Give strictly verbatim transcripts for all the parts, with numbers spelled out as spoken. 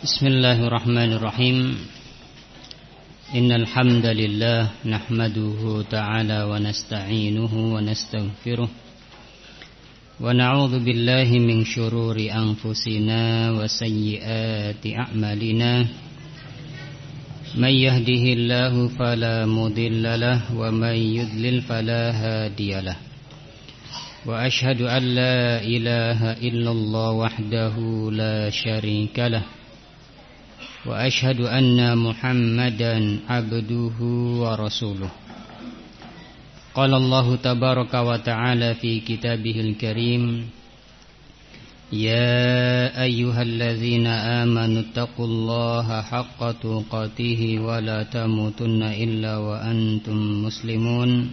Bismillahirrahmanirrahim. Innal hamdalillah nahmaduhu ta'ala wa nasta'inuhu wa nastaghfiruh wa na'udzu billahi min syururi anfusina wa sayyiati a'malina. May yahdihillahu fala mudilla lahu wa may yudlil fala hadiyalah. Wa ashhadu an la ilaha illallah wahdahu la syarika lah. Wa ashhadu anna Muhammadan abduhu wa rasuluh. Qala Allah tabaraka wa ta'ala fi kitabihil karim, ya ayyuhalladzina amanu taqullaha haqqa tuqatih wa la tamutunna illa wa antum muslimun.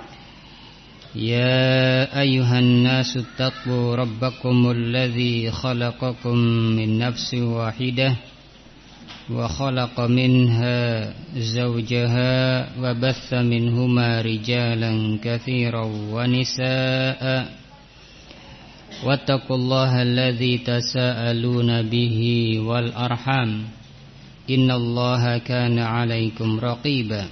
Ya ayyuhan nasu taqu rabbakumul ladzi khalaqakum min nafsin wahidah wa khalaqa minha zawjaha wa batha minhuma rijalan katsiran wa nisaa'a wattaqullaha alladzi tasaaluna bihi wal arham innallaha kana 'alaikum raqiba.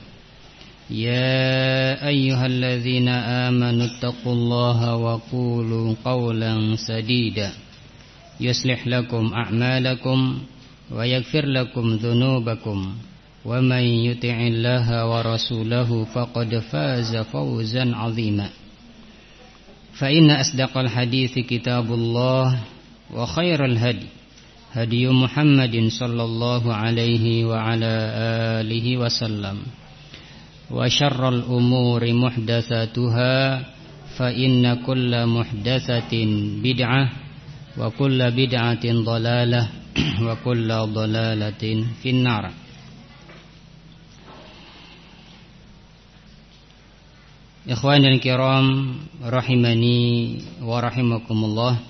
Ya ayyuhalladzina amanu taqullaha wa qulu qawlan sadida yuslih lakum a'malakum wa yaghfir lakum dhunubakum wa may yuti'illaha wa rasulahu faqad faza fawzan 'azima. Fa inna asdaqal hadithi kitabullah wa khairal hadi hadi Muhammadin sallallahu alaihi wa ala alihi wasallam wa syarrul umuri muhdatsatuha fa inna kulla muhdatsatin bid'ah wa kulla bid'atin dhalalah wa kulla dhalalatin finnar. Ikhwanul kiram rahimani wa rahimakumullah.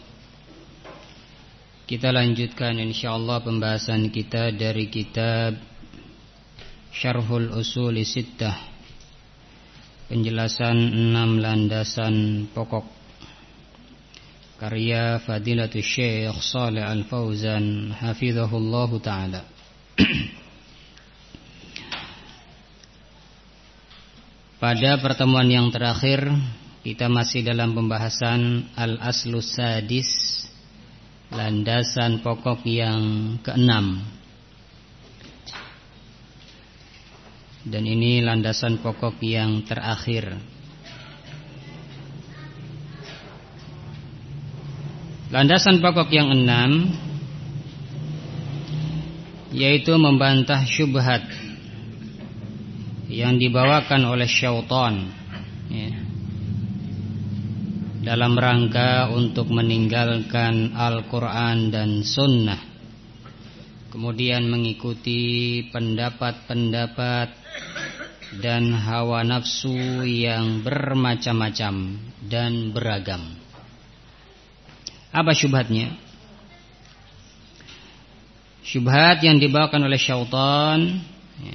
Kita lanjutkan insyaallah pembahasan kita dari kitab Syarhul Usuli Sittah, penjelasan enam landasan pokok, karya Fadilatul Syekh Shalih Al-Fauzan hafizahullahu ta'ala. Pada pertemuan yang terakhir kita masih dalam pembahasan Al-Aslus Sadis, landasan pokok yang keenam. Dan ini landasan pokok yang terakhir. Landasan pokok yang enam yaitu membantah syubhat yang dibawakan oleh syaitan ya, dalam rangka untuk meninggalkan Al-Quran dan Sunnah, kemudian mengikuti pendapat-pendapat dan hawa nafsu yang bermacam-macam dan beragam. Apa syubhatnya? Syubhat yang dibawakan oleh syaitan ya,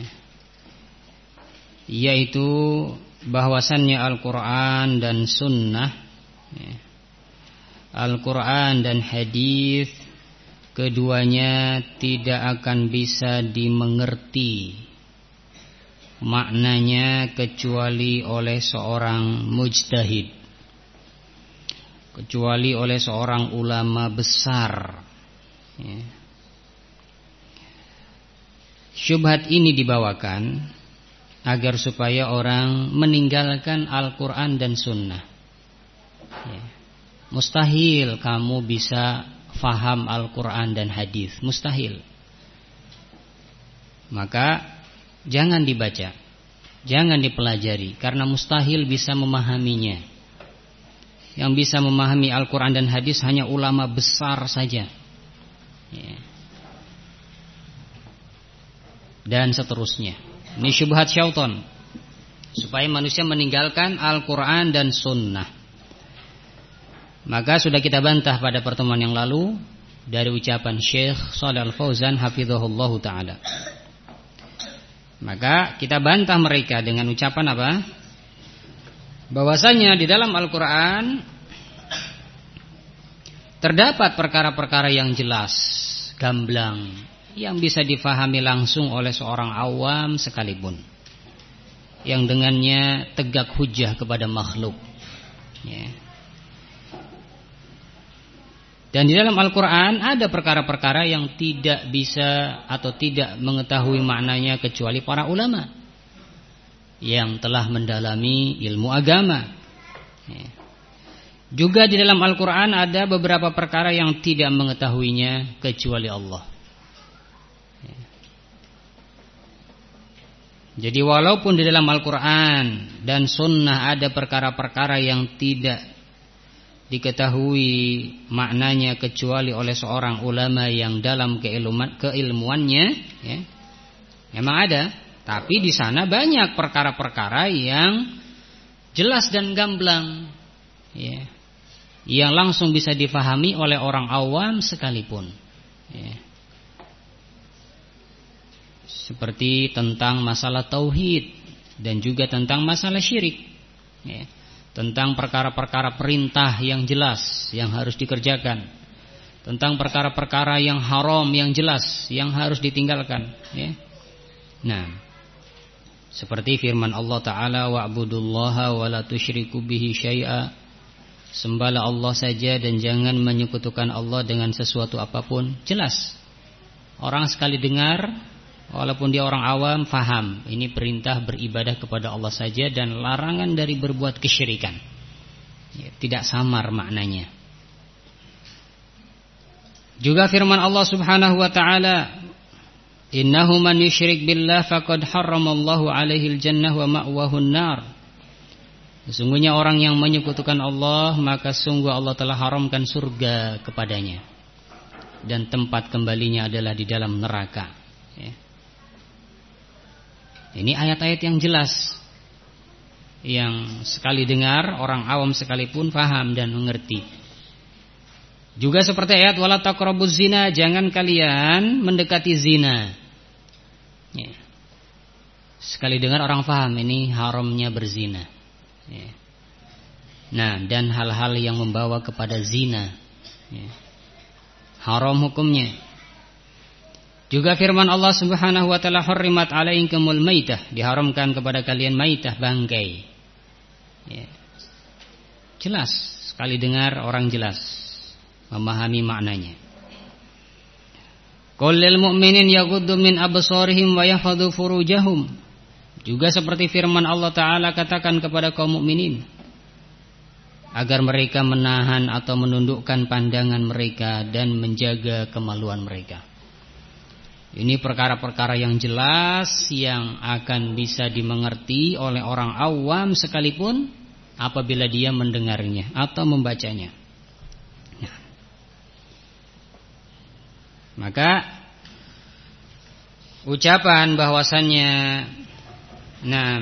yaitu bahwasannya Al-Quran dan Sunnah ya, Al-Quran dan hadis, keduanya tidak akan bisa dimengerti maknanya kecuali oleh seorang mujtahid, kecuali oleh seorang ulama besar ya. Syubhat ini dibawakan agar supaya orang meninggalkan Al-Quran dan Sunnah ya. Mustahil kamu bisa faham Al-Quran dan hadis, mustahil. Maka jangan dibaca, jangan dipelajari, karena mustahil bisa memahaminya. Yang bisa memahami Al-Quran dan hadis hanya ulama besar saja ya. Dan seterusnya. Ini syubhat syaitan, supaya manusia meninggalkan Al-Quran dan Sunnah. Maka sudah kita bantah pada pertemuan yang lalu dari ucapan Syekh Shalih Al-Fauzan hafizahullahu ta'ala. Maka kita bantah mereka dengan ucapan apa? Bahwasanya di dalam Al-Quran terdapat perkara-perkara yang jelas, gamblang, yang bisa difahami langsung oleh seorang awam sekalipun, yang dengannya tegak hujjah kepada makhluk, ya. Dan di dalam Al-Quran ada perkara-perkara yang tidak bisa atau tidak mengetahui maknanya kecuali para ulama yang telah mendalami ilmu agama, ya. Juga di dalam Al-Quran ada beberapa perkara yang tidak mengetahuinya kecuali Allah, ya. Jadi walaupun di dalam Al-Quran dan Sunnah ada perkara-perkara yang tidak diketahui maknanya kecuali oleh seorang ulama yang dalam keilmuan, keilmuannya, ya, memang ada. Tapi di sana banyak perkara-perkara yang jelas dan gamblang, ya, yang langsung bisa difahami oleh orang awam sekalipun, ya. Seperti tentang masalah tauhid dan juga tentang masalah syirik, ya. Tentang perkara-perkara perintah yang jelas yang harus dikerjakan, tentang perkara-perkara yang haram yang jelas yang harus ditinggalkan, ya. Nah, seperti firman Allah Ta'ala, wa'budullaha wa la tusyriku bihi syai'a, sembahlah Allah saja dan jangan menyekutukan Allah dengan sesuatu apapun. Jelas, orang sekali dengar, walaupun dia orang awam, faham ini perintah beribadah kepada Allah saja dan larangan dari berbuat kesyirikan, ya, tidak samar maknanya. Juga firman Allah Subhanahu wa taala, innahu man yusyrik billah faqad harramallahu alaihi aljannah wa ma'wahun nar. Sesungguhnya orang yang menyekutukan Allah, maka sungguh Allah telah haramkan surga kepadanya dan tempat kembalinya adalah di dalam neraka, ya. Ini ayat-ayat yang jelas, yang sekali dengar orang awam sekalipun paham dan mengerti. Juga seperti ayat wala taqrabuz zina, jangan kalian mendekati zina, ya. Sekali dengar orang paham ini haramnya berzina, ya. Nah, dan hal-hal yang membawa kepada zina, ya, haram hukumnya. Juga firman Allah Subhanahu wa taala, hurrimat alaikumul maitah, diharamkan kepada kalian maitah, bangkai, ya. Jelas, sekali dengar orang jelas memahami maknanya. Qul lil mu'minin yaghuddu min absarihim wa yahfadhu furujahum. Juga seperti firman Allah Ta'ala, katakan kepada kaum mukminin agar mereka menahan atau menundukkan pandangan mereka dan menjaga kemaluan mereka. Ini perkara-perkara yang jelas yang akan bisa dimengerti oleh orang awam sekalipun apabila dia mendengarnya atau membacanya. Nah, maka ucapan bahwasannya, nah,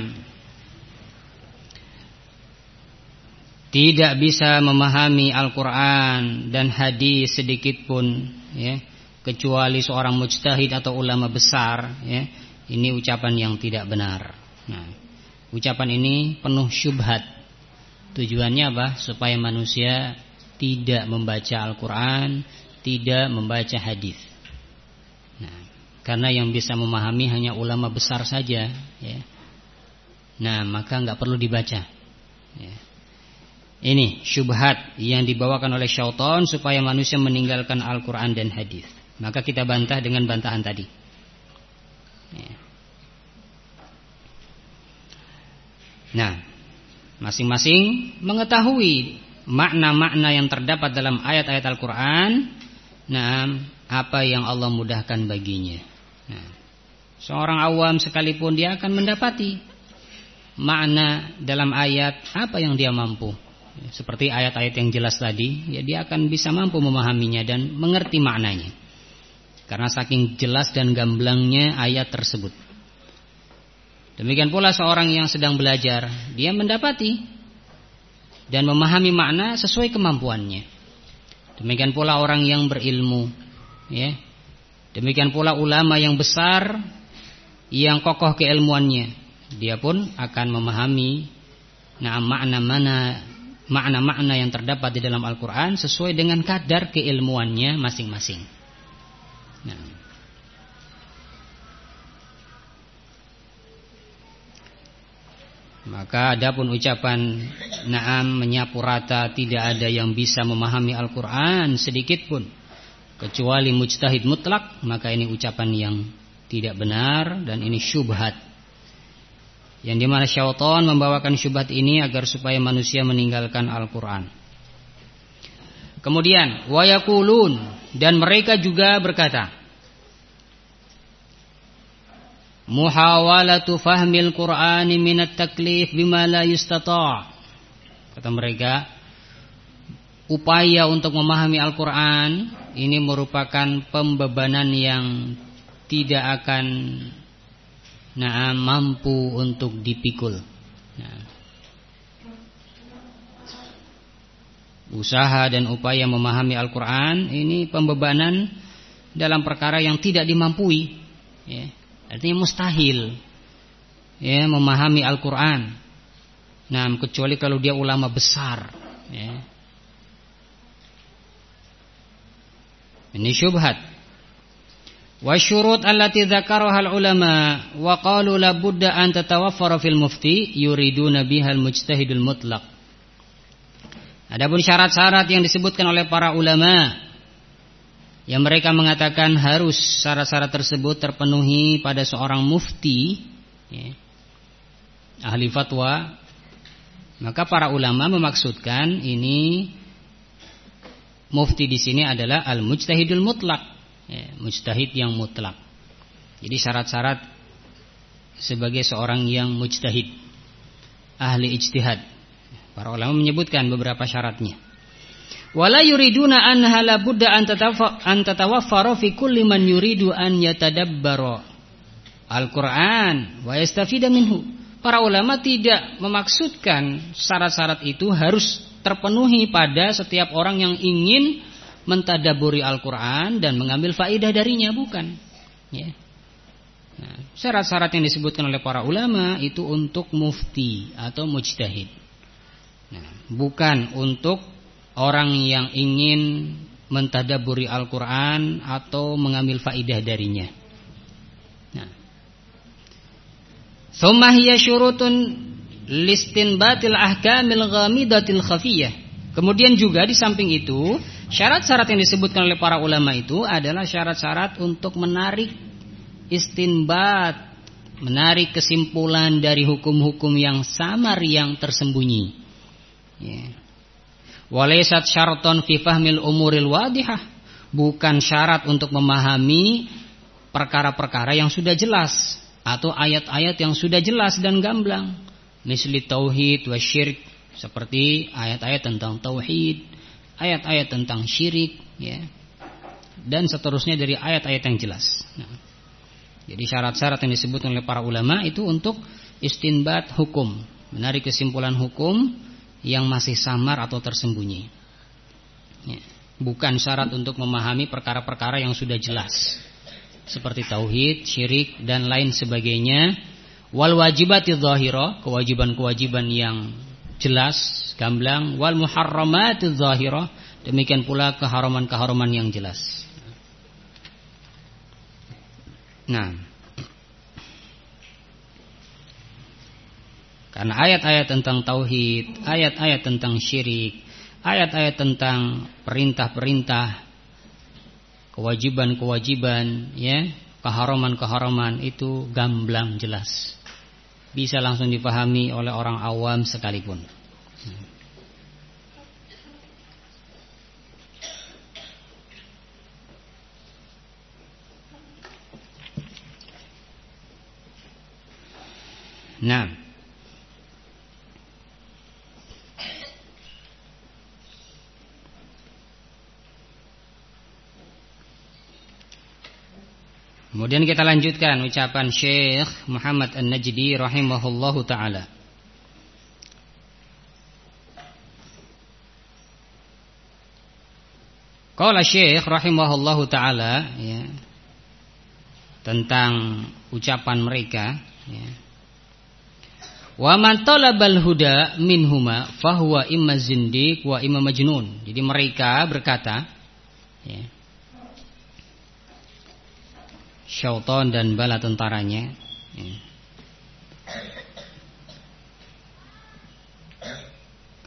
tidak bisa memahami Al-Quran dan hadis sedikit pun, ya, kecuali seorang mujtahid atau ulama besar, ya, ini ucapan yang tidak benar. Nah, ucapan ini penuh syubhat. Tujuannya apa? Supaya manusia tidak membaca Al-Quran, tidak membaca hadis. Nah, karena yang bisa memahami hanya ulama besar saja, ya. Nah, maka nggak perlu dibaca, ya. Ini syubhat yang dibawakan oleh syaitan supaya manusia meninggalkan Al-Quran dan hadis. Maka kita bantah dengan bantahan tadi, ya. Nah, masing-masing mengetahui makna-makna yang terdapat dalam ayat-ayat Al-Quran. Nah, apa yang Allah mudahkan baginya. Nah, seorang awam sekalipun dia akan mendapati makna dalam ayat apa yang dia mampu. Seperti ayat-ayat yang jelas tadi, ya, dia akan bisa mampu memahaminya dan mengerti maknanya, karena saking jelas dan gamblangnya ayat tersebut. Demikian pula seorang yang sedang belajar, dia mendapati dan memahami makna sesuai kemampuannya. Demikian pula orang yang berilmu, ya. Demikian pula ulama yang besar yang kokoh keilmuannya, dia pun akan memahami nah makna-makna makna-makna yang terdapat di dalam Al-Quran sesuai dengan kadar keilmuannya masing-masing. Nah, Maka adapun ucapan na'am menyapu rata, tidak ada yang bisa memahami Al-Quran sedikit pun kecuali mujtahid mutlak, maka ini ucapan yang tidak benar dan ini syubhat. Yang dimana syaitan membawakan syubhat ini agar supaya manusia meninggalkan Al-Quran. Kemudian wa yaqulun, dan mereka juga berkata, muhawalatu fahmil Qur'ani minat taklif bima la yustata'. Kata mereka, upaya untuk memahami Al-Quran ini merupakan pembebanan yang tidak akan nah, mampu untuk dipikul. Nah, usaha dan upaya memahami Al-Quran ini pembebanan dalam perkara yang tidak dimampui, ya. Artinya mustahil, ya, memahami Al-Quran. Nah, kecuali kalau dia ulama besar, ya. Ini syubhat. Wa syurut allati dzakaraha al-ulama wa qalu la budda an tatawaffara fil mufti yuriduna bihal mujtahidul mutlaq. Adapun syarat-syarat yang disebutkan oleh para ulama, yang mereka mengatakan harus syarat-syarat tersebut terpenuhi pada seorang mufti, ya, ahli fatwa, maka para ulama memaksudkan ini mufti di sini adalah al-mujtahidul mutlak, ya, mujtahid yang mutlak. Jadi syarat-syarat sebagai seorang yang mujtahid, ahli ijtihad, para ulama menyebutkan beberapa syaratnya. Wala yuriduna anha la budda an tatawaffara fi kulli man yuridu an yatadabbara Al-Qur'an wa yastafida minhu. Para ulama tidak memaksudkan syarat-syarat itu harus terpenuhi pada setiap orang yang ingin mentadaburi Al-Qur'an dan mengambil faedah darinya, bukan, ya. Nah, syarat-syarat yang disebutkan oleh para ulama itu untuk mufti atau mujtahid. Nah, bukan untuk orang yang ingin mentadaburi Al-Quran atau mengambil faidah darinya. Nah, thumma hiya syurutun listinbatil ahkamil ghamidatil khafiyah. Kemudian juga di samping itu, syarat-syarat yang disebutkan oleh para ulama itu adalah syarat-syarat untuk menarik istinbat, menarik kesimpulan dari hukum-hukum yang samar yang tersembunyi, ya. Walaysat syarton fi fahmil umuril wadihah, bukan syarat untuk memahami perkara-perkara yang sudah jelas atau ayat-ayat yang sudah jelas dan gamblang, misli tauhid wa syirik, seperti ayat-ayat tentang tauhid, ayat-ayat tentang syirik, ya, dan seterusnya dari ayat-ayat yang jelas. Nah, jadi syarat-syarat yang disebutkan oleh para ulama itu untuk istinbat hukum, menarik kesimpulan hukum yang masih samar atau tersembunyi, ya. Bukan syarat untuk memahami perkara-perkara yang sudah jelas seperti tauhid, syirik dan lain sebagainya. Wal wajibati dzahira, kewajiban-kewajiban yang jelas, gamblang. Wal muharramati dzahira, demikian pula keharaman-keharaman yang jelas. Nah, karena ayat-ayat tentang tauhid, ayat-ayat tentang syirik, ayat-ayat tentang perintah-perintah, kewajiban-kewajiban, ya, keharaman-keharaman itu gamblang jelas, bisa langsung dipahami oleh orang awam sekalipun. Nah, kemudian kita lanjutkan ucapan Syekh Muhammad An-Najdi rahimahullahu ta'ala. Qala Syekh rahimahullahu ta'ala, ya, tentang ucapan mereka, ya. Wa man talabal huda minhuma fahuwa imma zindiq wa imma majnun. Jadi mereka berkata, ya, syaitan dan bala tentaranya, ya,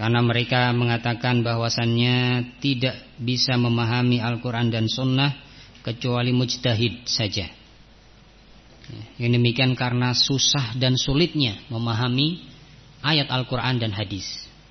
Karena mereka mengatakan bahwasannya tidak bisa memahami Al-Quran dan Sunnah kecuali mujtahid saja. Yang demikian karena susah dan sulitnya memahami ayat Al-Quran dan hadis.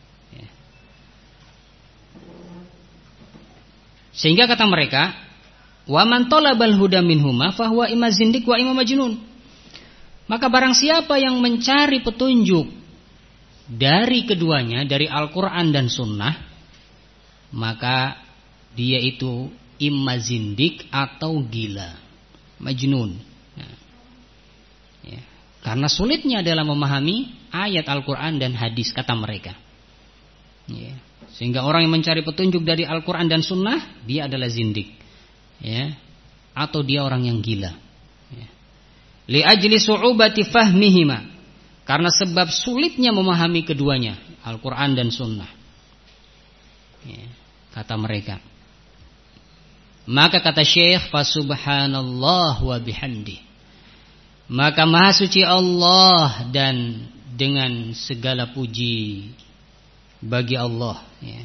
Sehingga kata mereka, wa man talabal huda minhuma fahuwa imma zindiq wa imma majnun. Maka barang siapa yang mencari petunjuk dari keduanya, dari Al-Quran dan Sunnah, maka dia itu imma zindiq atau gila, majnun. Nah, ya. Karena sulitnya adalah memahami ayat Al-Quran dan hadis, kata mereka. Ya. Sehingga orang yang mencari petunjuk dari Al-Quran dan Sunnah, dia adalah zindik, ya, atau dia orang yang gila. Ya. Li ajli su'ubati fahmihima, karena sebab sulitnya memahami keduanya, Al-Quran dan Sunnah. Ya. Kata mereka. Maka kata Syekh, fasubhanallah wa bihamdi, maka maha suci Allah dan dengan segala puji bagi Allah, ya.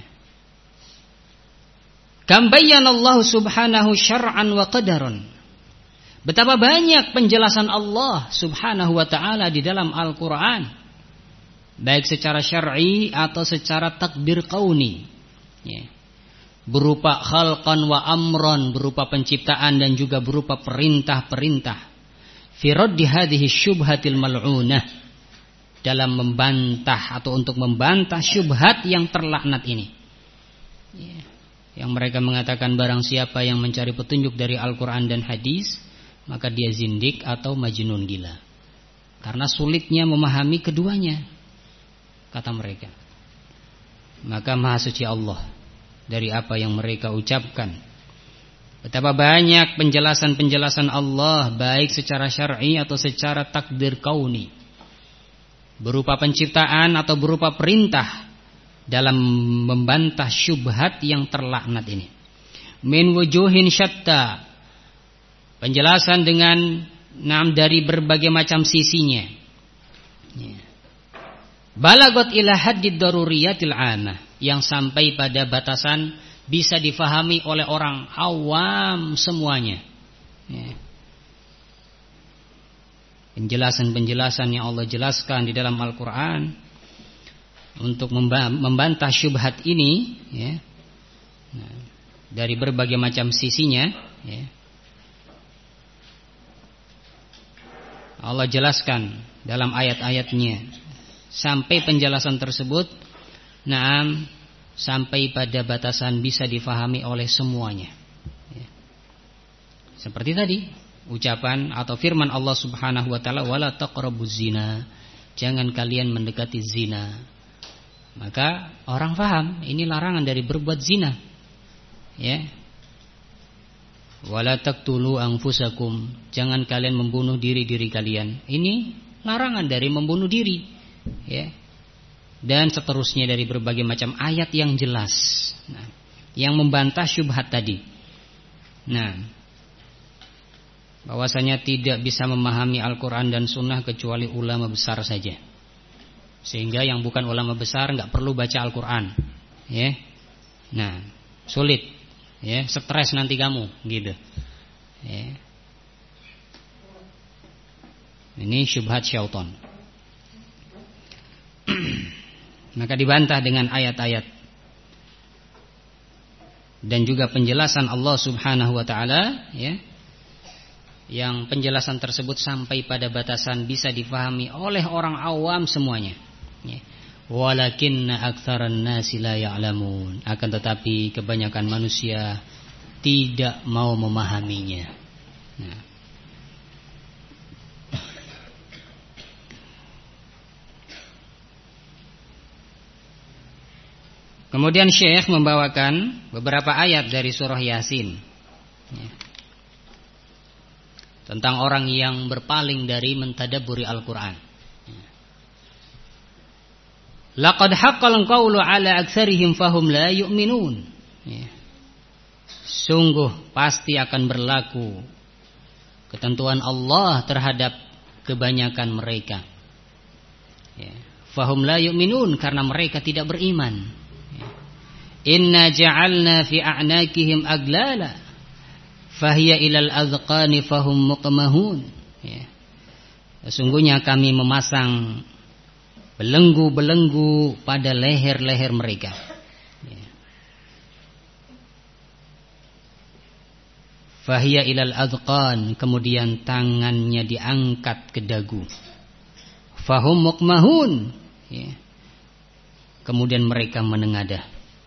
Kam bayyanallahu subhanahu syar'an wa qadaran. Betapa banyak penjelasan Allah subhanahu wa ta'ala di dalam Al-Quran, baik secara syar'i atau secara takdir kauni, ya. Berupa khalqan wa amran, berupa penciptaan dan juga berupa perintah-perintah. Fi raddi hadhihi syubhatil mal'unah, dalam membantah atau untuk membantah syubhat yang terlaknat ini, ya. Yang mereka mengatakan barang siapa yang mencari petunjuk dari Al-Quran dan hadis, maka dia zindik atau majnun, gila, karena sulitnya memahami keduanya, kata mereka. Maka maha suci Allah dari apa yang mereka ucapkan. Betapa banyak penjelasan-penjelasan Allah, baik secara syar'i atau secara takdir kauni, berupa penciptaan atau berupa perintah, dalam membantah syubhat yang terlaknat ini. Min wujuhin syatta, penjelasan dengan nam dari berbagai macam sisinya, ya. Balagot ila haddid daruriyatil amah, yang sampai pada batasan bisa difahami oleh orang awam semuanya, ya. Penjelasan-penjelasan yang Allah jelaskan di dalam Al-Quran untuk membantah syubhat ini, ya, nah, dari berbagai macam sisinya, ya. Allah jelaskan dalam ayat-ayatnya sampai penjelasan tersebut, naam, sampai pada batasan bisa difahami oleh semuanya, ya. Seperti tadi ucapan atau firman Allah subhanahu wa ta'ala, wala taqrabuz zina, jangan kalian mendekati zina. Maka orang faham ini larangan dari berbuat zina, ya. Wala taqtulu anfusakum, jangan kalian membunuh diri-diri kalian. Ini larangan dari membunuh diri, ya. Dan seterusnya dari berbagai macam ayat yang jelas, nah, yang membantah syubhat tadi. Nah, bahwasanya tidak bisa memahami Al-Quran dan Sunnah kecuali ulama besar saja. Sehingga yang bukan ulama besar nggak perlu baca Al-Quran, ya. Nah, sulit, ya, stres nanti kamu, gitu, ya. Ini syubhat syaitan. Maka dibantah dengan ayat-ayat dan juga penjelasan Allah subhanahu wa ta'ala, ya, yang penjelasan tersebut sampai pada batasan bisa difahami oleh orang awam semuanya, ya. Walakinna aktsaran nasi la ya'lamun, akan tetapi kebanyakan manusia tidak mau memahaminya. Nah, kemudian Syekh membawakan beberapa ayat dari surah Yasin, ya, tentang orang yang berpaling dari mentadabburi Al-Quran. Laqad haqqal qawlu ala aktsarihim fahum la yu'minun, ya. Sungguh pasti akan berlaku ketentuan Allah terhadap kebanyakan mereka, ya. fahum la yu'minun, karena mereka tidak beriman. Inna ja'alna fi a'naqihim aglala fahiya ilal azqani fahum muqmahun. Ya. Sesungguhnya kami memasang belenggu-belenggu pada leher-leher mereka. Ya. Fahiya ilal azqan, kemudian tangannya diangkat ke dagu. Fahum muqmahun. Ya. Kemudian mereka menengadah.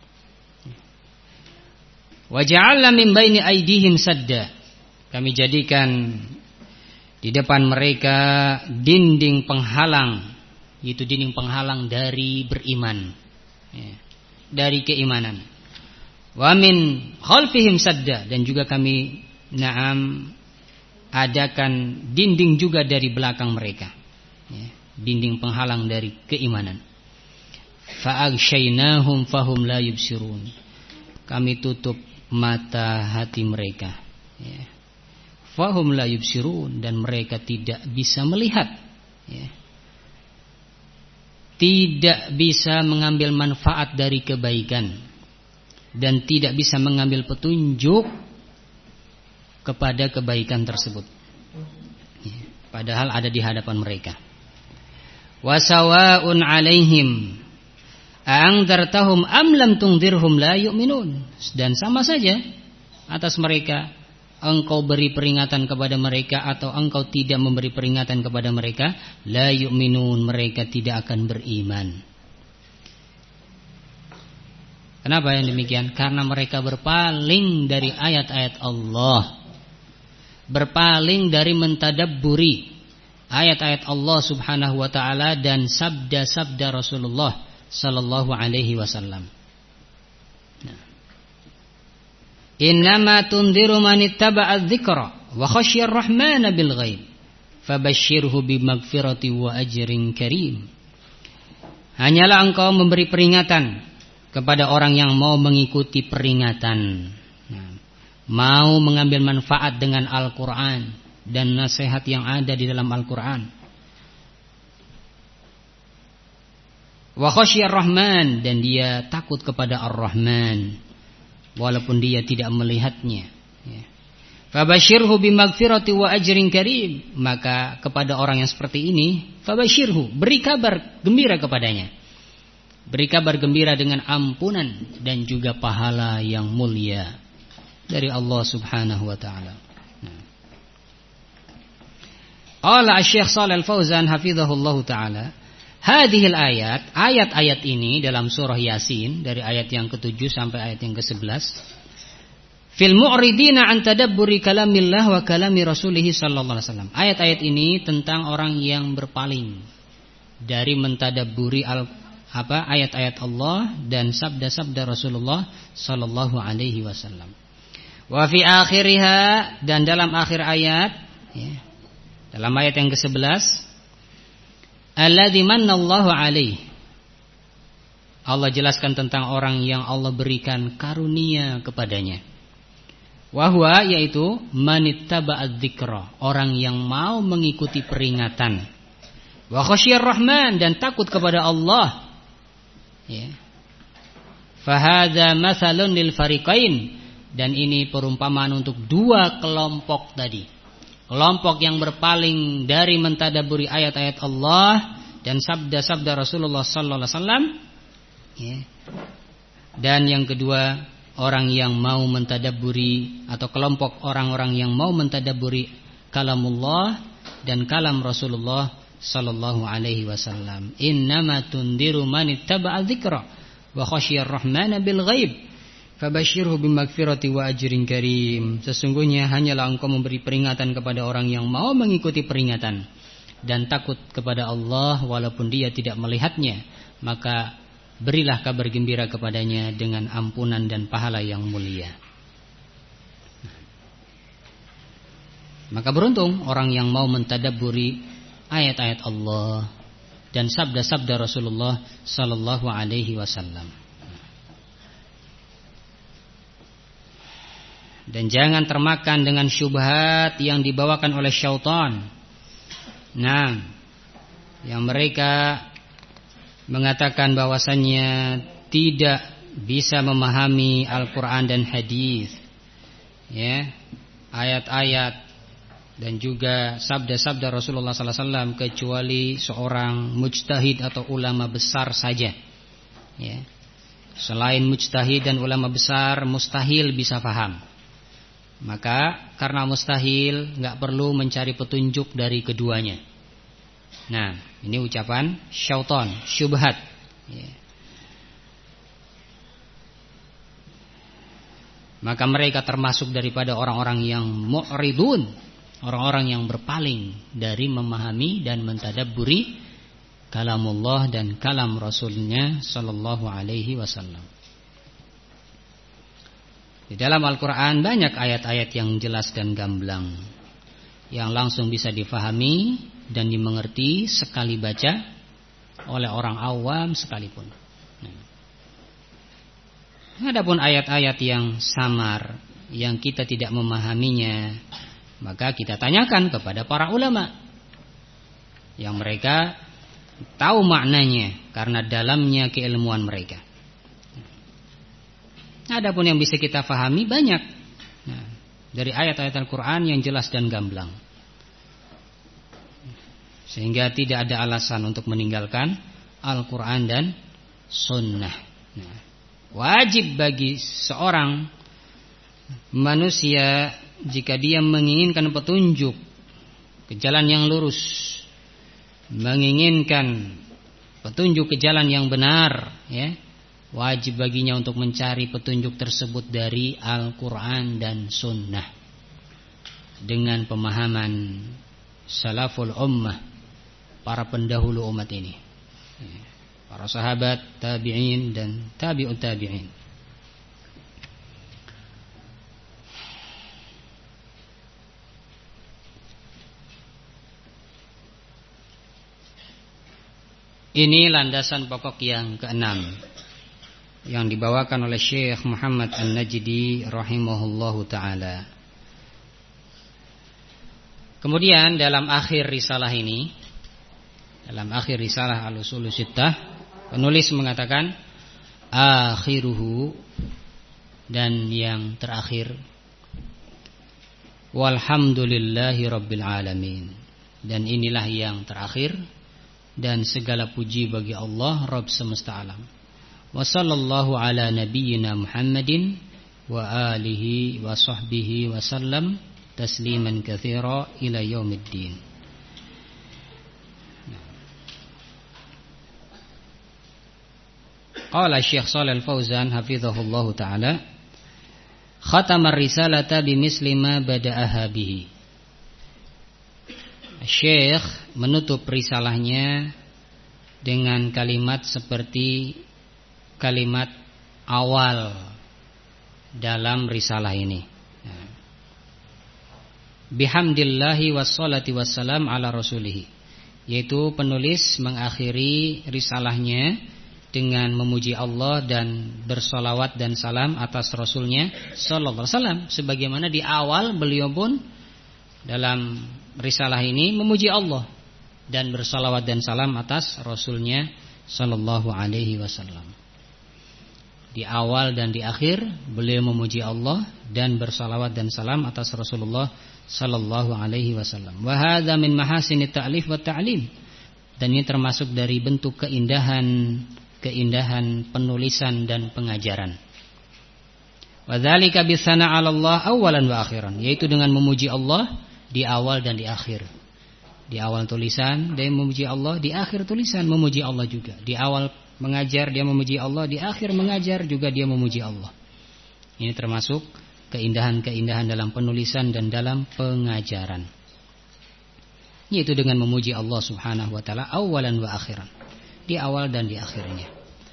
Wa ja'alna min baini aydihim sadda. Kami jadikan di depan mereka dinding penghalang, yaitu dinding penghalang dari beriman, ya, dari keimanan. Wa min khalfihim sadda, dan juga kami na'am adakan dinding juga dari belakang mereka, ya, dinding penghalang dari keimanan. Fa aghshaynahum fahum la yubsirun. Kami tutup mata hati mereka, ya. Fahum la yubsirun, dan mereka tidak bisa melihat, ya. Tidak bisa mengambil manfaat dari kebaikan, dan tidak bisa mengambil petunjuk kepada kebaikan tersebut, ya. Padahal ada di hadapan mereka. Wasawa'un alaihim a'angdartahum am lam tungdirhum la yu'minun. Dan sama saja atas mereka, engkau beri peringatan kepada mereka atau engkau tidak memberi peringatan kepada mereka, la yu'minun, mereka tidak akan beriman. Kenapa yang demikian? Karena mereka berpaling dari ayat-ayat Allah, berpaling dari mentadabburi ayat-ayat Allah subhanahu wa ta'ala dan sabda-sabda Rasulullah sallallahu alaihi wasallam. Nah. Innama tundiru man ittaba'a adh-dhikra wa khasyar rahmana bil ghaib fabashshirhu bimaghfirati wa ajrin karim. Hanyalah engkau memberi peringatan kepada orang yang mau mengikuti peringatan, nah, mau mengambil manfaat dengan Al-Qur'an dan nasihat yang ada di dalam Al-Qur'an. Wa khasyar rahman, dan dia takut kepada Ar-Rahman walaupun dia tidak melihatnya, ya. Fabashirhu bimaghfirati wa ajrin karim, maka kepada orang yang seperti ini, fabashirhu, beri kabar gembira kepadanya, beri kabar gembira dengan ampunan dan juga pahala yang mulia dari Allah subhanahu wa ta'ala. Qala Asy-Syaikh Shalih Al-Fauzan hafizahullahu ta'ala, hadhil ayat, ayat-ayat ini dalam surah Yasin, dari ayat yang ketujuh sampai ayat yang kesebelas, fil mu'ridina an tadabburi kalamillah wa kalami rasulih sallallahu alaihi wasallam. Ayat-ayat ini tentang orang yang berpaling dari mentadabburi al, apa ayat-ayat Allah dan sabda-sabda Rasulullah sallallahu alaihi wasallam. Wa fi akhiriha, dan dalam akhir ayat, ya, dalam ayat yang kesebelas, alladzi mannallahu alaihi, Allah jelaskan tentang orang yang Allah berikan karunia kepadanya. Wahwa, yaitu manittaba'adz dzikra, orang yang mau mengikuti peringatan. Wa khasyir rahman, dan takut kepada Allah, ya. Fahadza matsalun lil fariqain, dan ini perumpamaan untuk dua kelompok tadi. Kelompok yang berpaling dari mentadabburi ayat-ayat Allah dan sabda-sabda Rasulullah sallallahu alaihi wasallam, ya. Dan yang kedua, orang yang mau mentadabburi, atau kelompok orang-orang yang mau mentadabburi kalamullah dan kalam Rasulullah sallallahu alaihi wasallam. Innama tundiru man ittaba'a dzikra wa khasyiyar rahmana bil ghaib fabashshirhu bimaghfirati wa ajrin karim. Sesungguhnya hanyalah engkau memberi peringatan kepada orang yang mau mengikuti peringatan dan takut kepada Allah walaupun dia tidak melihatnya, maka berilah kabar gembira kepadanya dengan ampunan dan pahala yang mulia. Maka beruntung orang yang mau mentadabburi ayat-ayat Allah dan sabda-sabda Rasulullah sallallahu alaihi wasallam. Dan jangan termakan dengan syubhat yang dibawakan oleh syaitan. Nah, yang mereka mengatakan bahwasannya tidak bisa memahami Al-Quran dan hadis, ya, ayat-ayat dan juga sabda-sabda Rasulullah sallallahu alaihi wasallam kecuali seorang mujtahid atau ulama besar saja, ya. Selain mujtahid dan ulama besar mustahil bisa faham. Maka karena mustahil nggak perlu mencari petunjuk dari keduanya. Nah, ini ucapan syaitan, syubhat, ya. Maka mereka termasuk daripada orang-orang yang mu'ridun, orang-orang yang berpaling dari memahami dan mentadabburi kalamullah dan kalam Rasulnya sallallahu alaihi wasallam. Di dalam Al-Quran banyak ayat-ayat yang jelas dan gamblang, yang langsung bisa difahami dan dimengerti sekali baca oleh orang awam sekalipun. Nah, adapun ayat-ayat yang samar, yang kita tidak memahaminya, maka kita tanyakan kepada para ulama yang mereka tahu maknanya karena dalamnya keilmuan mereka. Adapun yang bisa kita fahami banyak, nah, dari ayat-ayat Al-Quran yang jelas dan gamblang, sehingga tidak ada alasan untuk meninggalkan Al-Quran dan Sunnah. Nah, wajib bagi seorang manusia jika dia menginginkan petunjuk ke jalan yang lurus, menginginkan petunjuk ke jalan yang benar, ya, wajib baginya untuk mencari petunjuk tersebut dari Al-Quran dan Sunnah dengan pemahaman salaful ummah, para pendahulu umat ini, para sahabat, tabi'in dan tabi'ut tabi'in. Ini landasan pokok yang keenam yang dibawakan oleh Syekh Muhammad An-Najdi rahimahullahu ta'ala. Kemudian dalam akhir risalah ini, dalam akhir risalah Al-Ushulus Sittah, penulis mengatakan akhiruhu, dan yang terakhir, walhamdulillahi rabbil alamin, dan inilah yang terakhir, dan segala puji bagi Allah Rabb semesta alam. Wa sallallahu ala nabiyyina Muhammadin wa alihi wa sahbihi wa sallam tasliman katsira ila yaumiddin. Qala Syekh Shalal Fauzan hafizahullahu taala, khatama ar-risalata bimisli ma bada'aha bihi. Syekh menutup risalahnya dengan kalimat seperti kalimat awal dalam risalah ini. Bihamdillahi wassalati wassalam ala rasulih, yaitu penulis mengakhiri risalahnya dengan memuji Allah dan bersolawat dan salam atas Rasulnya sallallahu alaihi wasallam, sebagaimana di awal beliau pun dalam risalah ini memuji Allah dan bersolawat dan salam atas Rasulnya sallallahu alaihi wasallam. Di awal dan di akhir beliau memuji Allah dan bersalawat dan salam atas Rasulullah sallallahu alaihi wasallam. Wa hadza min mahasinit ta'lif wa ta'lim. Dan ini termasuk dari bentuk keindahan keindahan penulisan dan pengajaran. Wa dzalika bisana 'ala Allah awalan wa akhiran, yaitu dengan memuji Allah di awal dan di akhir. Di awal tulisan dia memuji Allah, di akhir tulisan memuji Allah juga. Di awal mengajar dia memuji Allah, di akhir mengajar juga dia memuji Allah. Ini termasuk keindahan-keindahan dalam penulisan dan dalam pengajaran, yaitu dengan memuji Allah subhanahu wa ta'ala awalan wa akhiran, di awal dan di akhirnya.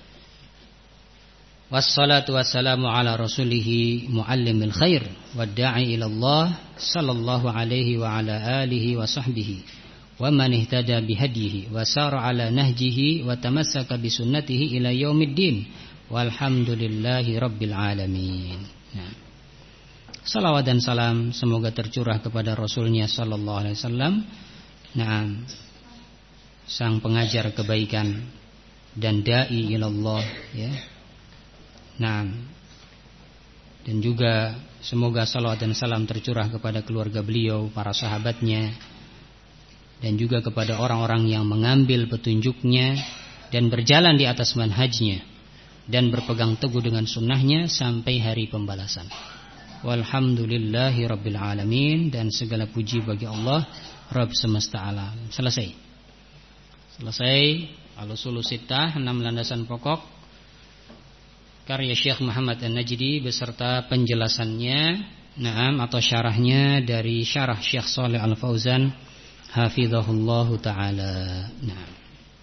Wassalatu wassalamu ala rasulihi muallimil khair wadda'i ila Allah sallallahu alaihi wa ala alihi wa sahbihi wa man ihtada bihadihi wa sara ala nahjihi wa tamassaka bisunnatihi ila yaumiddin walhamdulillahi rabbil alamin. Nah, salawat dan salam semoga tercurah kepada Rasulnya sallallahu alaihi wasallam, nah, sang pengajar kebaikan, dan dai ilallah, ya. Nah, dan juga semoga salawat dan salam tercurah kepada keluarga beliau, para sahabatnya, dan juga kepada orang-orang yang mengambil petunjuknya dan berjalan di atas manhajnya dan berpegang teguh dengan sunnahnya sampai hari pembalasan. Walhamdulillahi rabbil alamin, dan segala puji bagi Allah Rabb semesta alam. Selesai. Selesai Al-Ushulus Sittah, enam landasan pokok, karya Syekh Muhammad An-Najdi beserta penjelasannya, naam, atau syarahnya dari syarah Syekh Shalih Al-Fauzan hafizahullahu taala. Naam.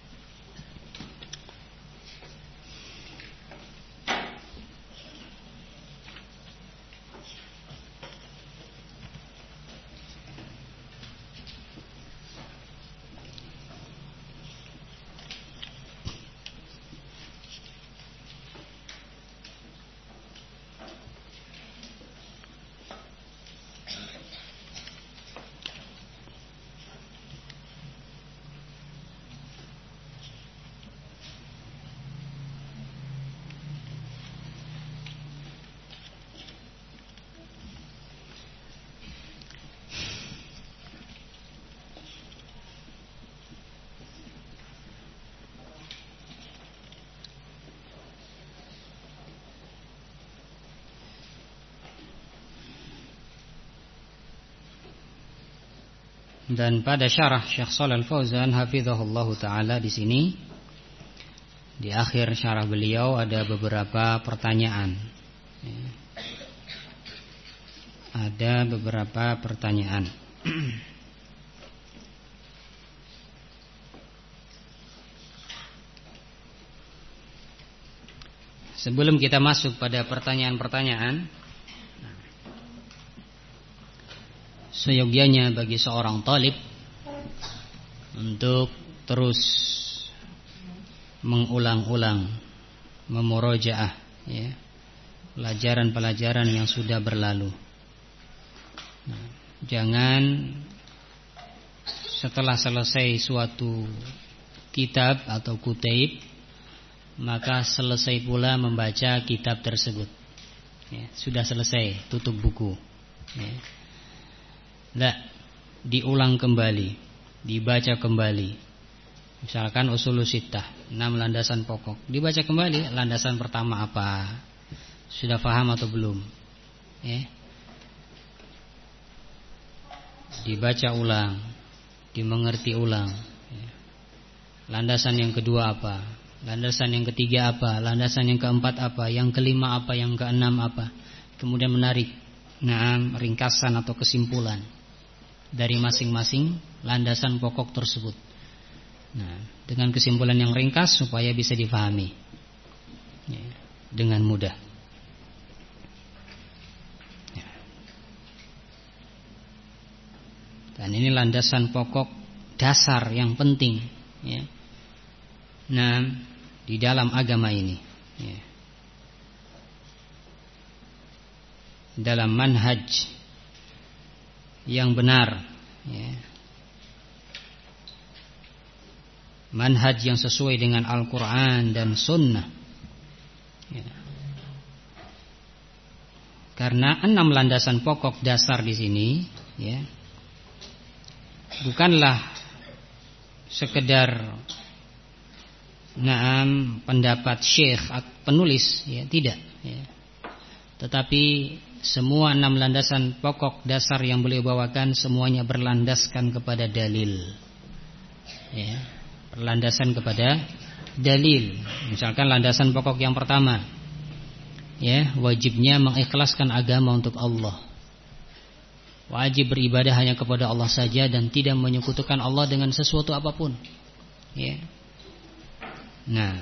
Dan pada syarah Syekh Shalih Al-Fauzan hafizahullahu taala di sini, di akhir syarah beliau ada beberapa pertanyaan. Ada beberapa pertanyaan. Sebelum kita masuk pada pertanyaan-pertanyaan, seyogyanya bagi seorang talib untuk terus mengulang-ulang, memurojaah, ya, pelajaran-pelajaran yang sudah berlalu. Nah, jangan setelah selesai suatu kitab atau kutaib maka selesai pula membaca kitab tersebut. Ya, sudah selesai, tutup buku. Ya. Nah, diulang kembali, dibaca kembali. Misalkan Ushulus Sittah, enam landasan pokok, dibaca kembali. Landasan pertama apa? Sudah paham atau belum? Ya. Dibaca ulang, dimengerti ulang. Ya. Landasan yang kedua apa? Landasan yang ketiga apa? Landasan yang keempat apa? Yang kelima apa? Yang keenam apa? Kemudian menarik, nah, ringkasan atau kesimpulan dari masing-masing landasan pokok tersebut. Nah, dengan kesimpulan yang ringkas supaya bisa difahami, ya, dengan mudah. Ya. Dan ini landasan pokok dasar yang penting, ya. Nah, di dalam agama ini, ya, dalam manhaj yang benar, ya, manhaj yang sesuai dengan Al-Quran dan Sunnah, ya. Karena enam landasan pokok dasar di sini, ya, bukanlah sekedar naam pendapat syekh penulis, ya, tidak, ya. Tetapi semua enam landasan pokok dasar yang beliau bawakan semuanya berlandaskan kepada dalil, ya, berlandasan kepada dalil. Misalkan landasan pokok yang pertama, ya, wajibnya mengikhlaskan agama untuk Allah. Wajib beribadah hanya kepada Allah saja dan tidak menyekutukan Allah dengan sesuatu apapun, ya. Nah,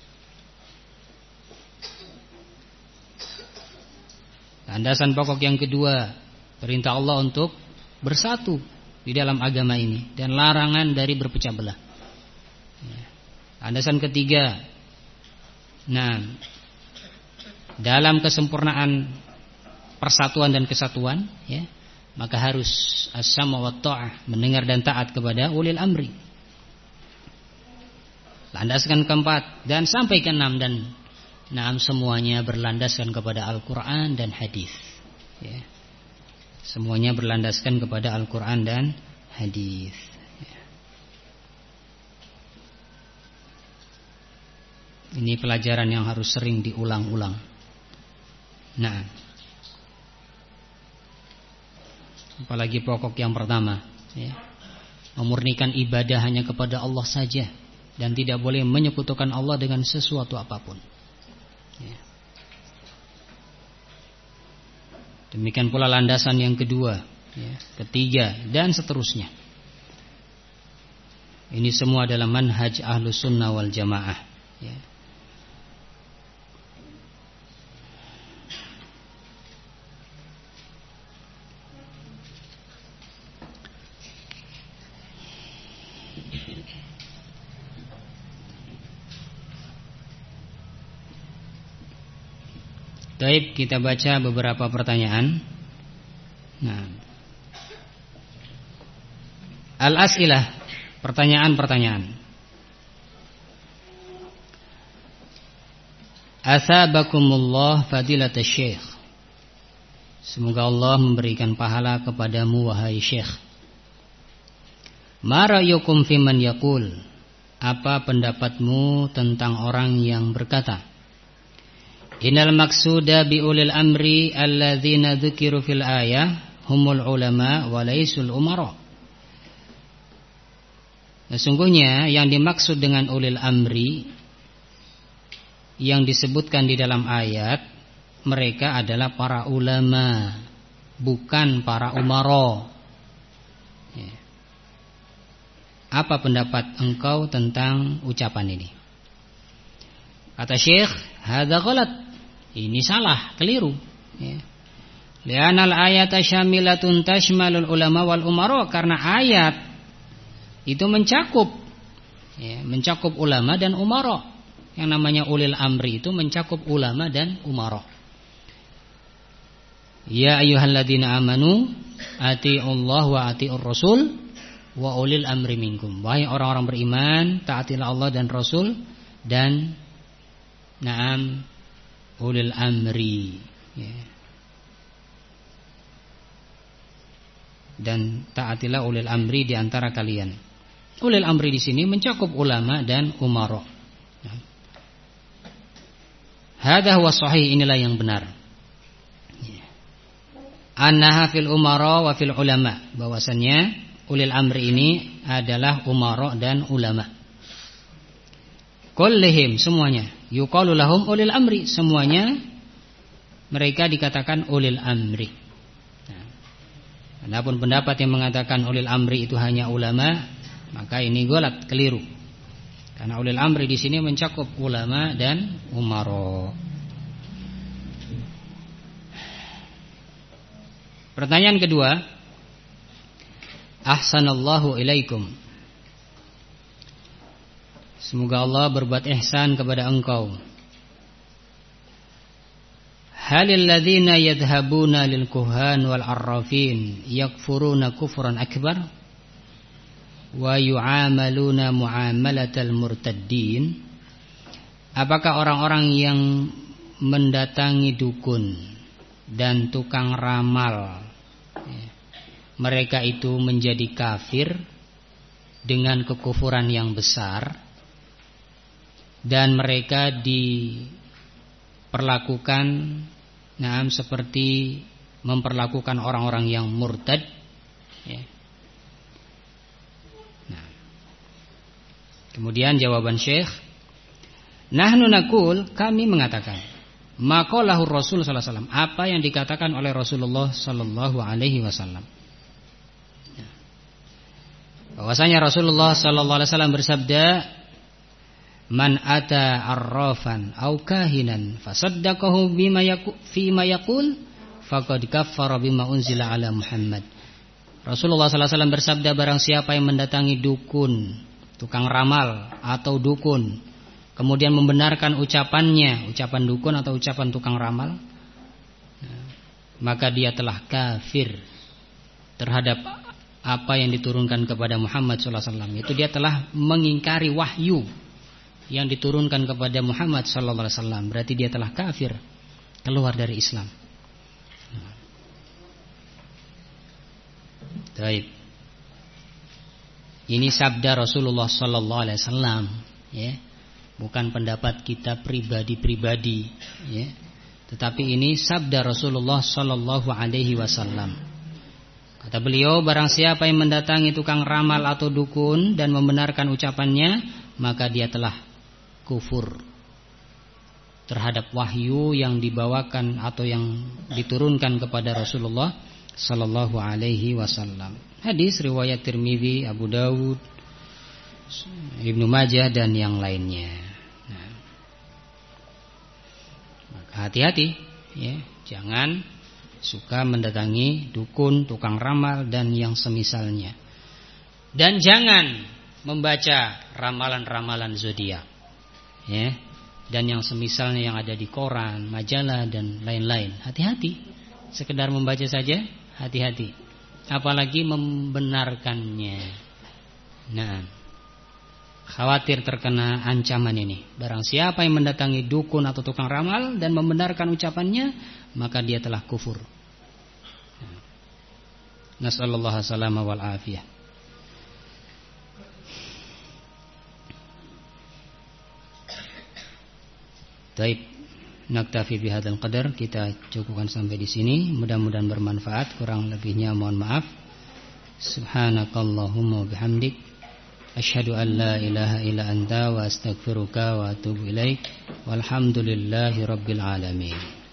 landasan pokok yang kedua, perintah Allah untuk bersatu di dalam agama ini dan larangan dari berpecah belah. Landasan ketiga, nah, dalam kesempurnaan persatuan dan kesatuan, ya, maka harus as-sama' wa ta'ah, mendengar dan taat kepada ulil amri. Landaskan keempat dan sampai keenam, dan enam semuanya berlandaskan kepada Al-Quran dan hadis. Ya. Semuanya berlandaskan kepada Al-Quran dan hadis. Ya. Ini pelajaran yang harus sering diulang-ulang. Nah, apalagi pokok yang pertama, ya. Memurnikan ibadah hanya kepada Allah saja, dan tidak boleh menyekutukan Allah dengan sesuatu apapun. Ya. Demikian pula landasan yang kedua, ya, ketiga, dan seterusnya. Ini semua adalah manhaj Ahlus Sunnah wal Jamaah. Ya. Baik, kita baca beberapa pertanyaan. Nah, Al-As'ilah, pertanyaan-pertanyaan. Athabakumullah fadilatul syekh. Semoga Allah memberikan pahala kepadamu wahai syekh. Ma ra'yukum fiman yaqul? Apa pendapatmu tentang orang yang berkata, Innal maksuda bi ulil amri alladzina dzukiru fil ayah humul ulama wa laisul umara. Sesungguhnya yang dimaksud dengan ulil amri yang disebutkan di dalam ayat, mereka adalah para ulama, bukan para umara. Ya. Apa pendapat engkau tentang ucapan ini? Kata Syekh, hadza ghalat. Ini salah, keliru. Ya. Li'anal ayata syamilatun tashmalul ulama wal umara, karena ayat itu mencakup, ya, mencakup ulama dan umara. Yang namanya ulil amri itu mencakup ulama dan umara. Ya ayyuhalladzina amanu atiiullah wa atiiur rasul wa ulil amri minkum. Wahai orang-orang beriman, taatilah Allah dan Rasul dan na'am ulil amri, ya. Dan taatilah ulil amri di antara kalian. Ulil amri di sini mencakup ulama dan umara. Hadza huwa sahih, inilah yang benar. Annaha fil umara wa fil ulama, bahwasannya ulil amri ini adalah umara dan ulama. Kullihim, semuanya. Yuqalu lahum ulil amri, semuanya mereka dikatakan ulil amri. Nah, adapun pendapat yang mengatakan ulil amri itu hanya ulama, maka ini golat, keliru. Karena ulil amri di sini mencakup ulama dan umara. Pertanyaan kedua, ahsanallahu ilaikum. Semoga Allah berbuat ihsan kepada engkau. Halil ladzina yadhhabuna lil kuhan wal arrafin yakfuruna kufran akbar wa yu'amaluna muamalatal murtaddin. Apakah orang-orang yang mendatangi dukun dan tukang ramal, mereka itu menjadi kafir dengan kekufuran yang besar, dan mereka diperlakukan nah, seperti memperlakukan orang-orang yang murtad, ya. Nah, kemudian jawaban Syekh, nahnu naqul, kami mengatakan, maqalahu Rasul sallallahu alaihi wasallam, apa yang dikatakan oleh Rasulullah sallallahu alaihi wasallam. Bahwasanya Rasulullah sallallahu alaihi wasallam bersabda, man ata arrafan au kahinan fasaddaqahu bima yaqul fima yaqul faqad kaffara bima unzila ala Muhammad. Rasulullah sallallahu alaihi wasallam bersabda, barang siapa yang mendatangi dukun, tukang ramal atau dukun, kemudian membenarkan ucapannya, ucapan dukun atau ucapan tukang ramal, maka dia telah kafir terhadap apa yang diturunkan kepada Muhammad sallallahu alaihi wasallam. Itu dia telah mengingkari wahyu yang diturunkan kepada Muhammad sallallahu alaihi wasallam, berarti dia telah kafir, keluar dari Islam. Baik. Ini sabda Rasulullah sallallahu alaihi wasallam, ya. Bukan pendapat kita pribadi-pribadi, ya. Tetapi ini sabda Rasulullah sallallahu alaihi wasallam. Kata beliau, barang siapa yang mendatangi tukang ramal atau dukun dan membenarkan ucapannya, maka dia telah kufur terhadap wahyu yang dibawakan atau yang diturunkan kepada Rasulullah sallallahu alaihi wasallam. Hadis riwayat Tirmidzi, Abu Dawud, Ibnu Majah dan yang lainnya. Nah, maka hati-hati, ya, jangan suka mendatangi dukun, tukang ramal dan yang semisalnya. Dan jangan membaca ramalan-ramalan zodiak, ya, dan yang semisalnya yang ada di koran, majalah dan lain-lain. Hati-hati, sekedar membaca saja, hati-hati. Apalagi membenarkannya. Nah, khawatir terkena ancaman ini. Barang siapa yang mendatangi dukun atau tukang ramal dan membenarkan ucapannya, maka dia telah kufur. Nasallallahu salama wal afiyah. Baik, naktafi bihadzal qadar, kita cukupkan sampai di sini. Mudah-mudahan bermanfaat, kurang lebihnya mohon maaf. Subhanakallahumma bihamdik, asyhadu an la ilaha illa anta wa astaghfiruka wa atubu ilaik. Walhamdulillahi rabbil alamin.